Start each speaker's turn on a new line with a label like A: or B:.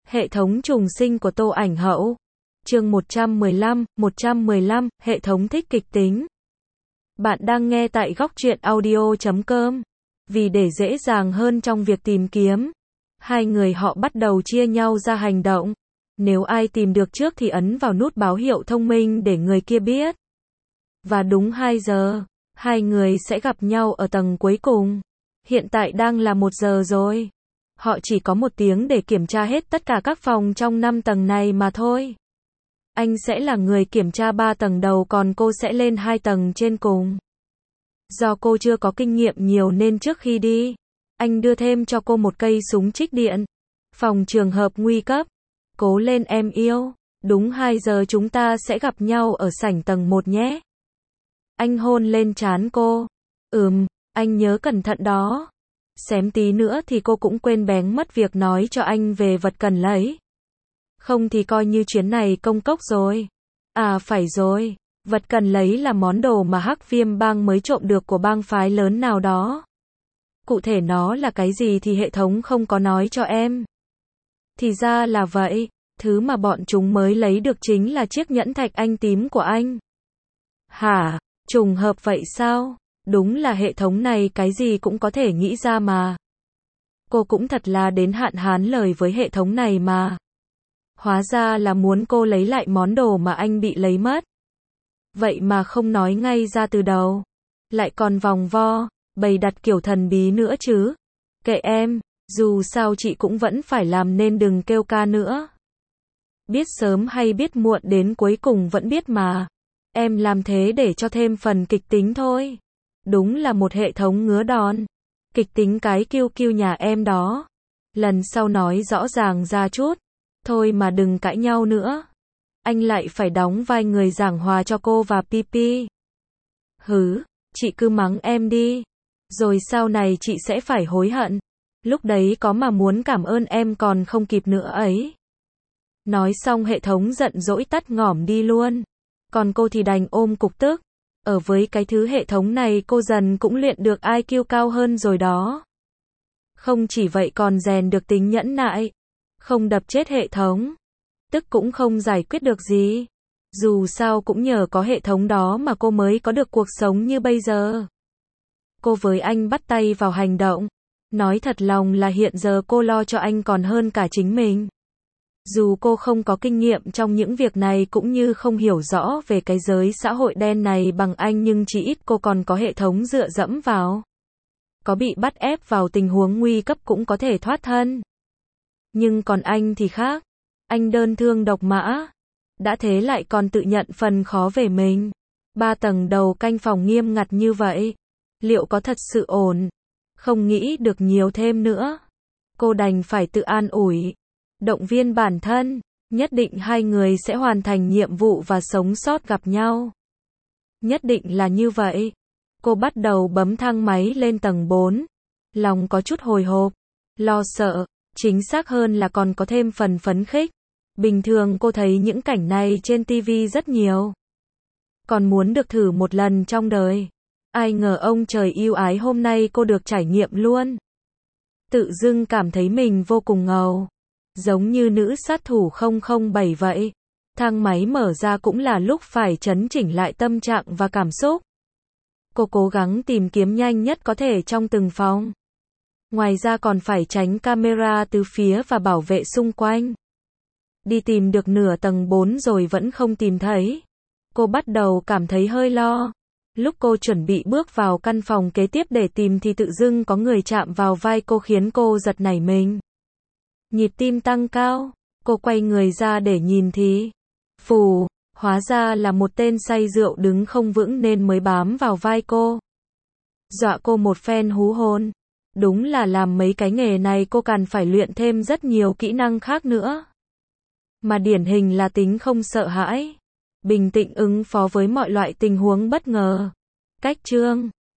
A: Hệ thống trùng sinh của Tô Ảnh Hậu. Chương 115, hệ thống thích kịch tính. Bạn đang nghe tại goctruyện.audio.com. Vì để dễ dàng hơn trong việc tìm kiếm, hai người họ bắt đầu chia nhau ra hành động. Nếu ai tìm được trước thì ấn vào nút báo hiệu thông minh để người kia biết. Và đúng 2 giờ, hai người sẽ gặp nhau ở tầng cuối cùng. Hiện tại đang là 1 giờ rồi. Họ chỉ có 1 tiếng để kiểm tra hết tất cả các phòng trong 5 tầng này mà thôi. Anh sẽ là người kiểm tra 3 tầng đầu, còn cô sẽ lên 2 tầng trên cùng. Do cô chưa có kinh nghiệm nhiều nên trước khi đi, anh đưa thêm cho cô một cây súng trích điện. Phòng trường hợp nguy cấp. Cố lên em yêu. Đúng 2 giờ chúng ta sẽ gặp nhau ở sảnh tầng 1 nhé. Anh hôn lên trán cô. Anh nhớ cẩn thận đó. Xém tí nữa thì cô cũng quên bén mất việc nói cho anh về vật cần lấy. Không thì coi như chuyến này công cốc rồi. À phải rồi, vật cần lấy là món đồ mà Hắc Viêm bang mới trộm được của bang phái lớn nào đó. Cụ thể nó là cái gì thì hệ thống không có nói cho em. Thì ra là vậy, thứ mà bọn chúng mới lấy được chính là chiếc nhẫn thạch anh tím của anh. Hả, trùng hợp vậy sao? Đúng là hệ thống này cái gì cũng có thể nghĩ ra mà. Cô cũng thật là đến hạn hán lời với hệ thống này mà. Hóa ra là muốn cô lấy lại món đồ mà anh bị lấy mất. Vậy mà không nói ngay ra từ đầu. Lại còn vòng vo, bày đặt kiểu thần bí nữa chứ. Kệ em, dù sao chị cũng vẫn phải làm nên đừng kêu ca nữa. Biết sớm hay biết muộn đến cuối cùng vẫn biết mà. Em làm thế để cho thêm phần kịch tính thôi. Đúng là một hệ thống ngứa đòn. Kịch tính cái kiêu kiêu nhà em đó. Lần sau nói rõ ràng ra chút. Thôi mà đừng cãi nhau nữa. Anh lại phải đóng vai người giảng hòa cho cô và Pipi. Hứ, chị cứ mắng em đi. Rồi sau này chị sẽ phải hối hận. Lúc đấy có mà muốn cảm ơn em còn không kịp nữa ấy. Nói xong hệ thống giận dỗi tắt ngỏm đi luôn. Còn cô thì đành ôm cục tức. Ở với cái thứ hệ thống này cô dần cũng luyện được IQ cao hơn rồi đó. Không chỉ vậy còn rèn được tính nhẫn nại. Không đập chết hệ thống. Tức cũng không giải quyết được gì. Dù sao cũng nhờ có hệ thống đó mà cô mới có được cuộc sống như bây giờ. Cô với anh bắt tay vào hành động. Nói thật lòng là hiện giờ cô lo cho anh còn hơn cả chính mình. Dù cô không có kinh nghiệm trong những việc này cũng như không hiểu rõ về cái giới xã hội đen này bằng anh, nhưng chỉ ít cô còn có hệ thống dựa dẫm vào. Có bị bắt ép vào tình huống nguy cấp cũng có thể thoát thân. Nhưng còn anh thì khác. Anh đơn thương độc mã. Đã thế lại còn tự nhận phần khó về mình. 3 tầng đầu canh phòng nghiêm ngặt như vậy. Liệu có thật sự ổn? Không nghĩ được nhiều thêm nữa. Cô đành phải tự an ủi. Động viên bản thân. Nhất định hai người sẽ hoàn thành nhiệm vụ và sống sót gặp nhau. Nhất định là như vậy. Cô bắt đầu bấm thang máy lên tầng 4. Lòng có chút hồi hộp. Lo sợ. Chính xác hơn là còn có thêm phần phấn khích. Bình thường cô thấy những cảnh này trên TV rất nhiều. Còn muốn được thử một lần trong đời. Ai ngờ ông trời yêu ái hôm nay cô được trải nghiệm luôn. Tự dưng cảm thấy mình vô cùng ngầu. Giống như nữ sát thủ 007 vậy. Thang máy mở ra cũng là lúc phải chấn chỉnh lại tâm trạng và cảm xúc. Cô cố gắng tìm kiếm nhanh nhất có thể trong từng phòng. Ngoài ra còn phải tránh camera từ phía và bảo vệ xung quanh. Đi tìm được nửa tầng 4 rồi vẫn không tìm thấy. Cô bắt đầu cảm thấy hơi lo. Lúc cô chuẩn bị bước vào căn phòng kế tiếp để tìm thì tự dưng có người chạm vào vai cô khiến cô giật nảy mình. Nhịp tim tăng cao. Cô quay người ra để nhìn thì phù, hóa ra là một tên say rượu đứng không vững nên mới bám vào vai cô. Dọa cô một phen hú hồn. Đúng là làm mấy cái nghề này cô cần phải luyện thêm rất nhiều kỹ năng khác nữa. Mà điển hình là tính không sợ hãi. Bình tĩnh ứng phó với mọi loại tình huống bất ngờ. Cách chương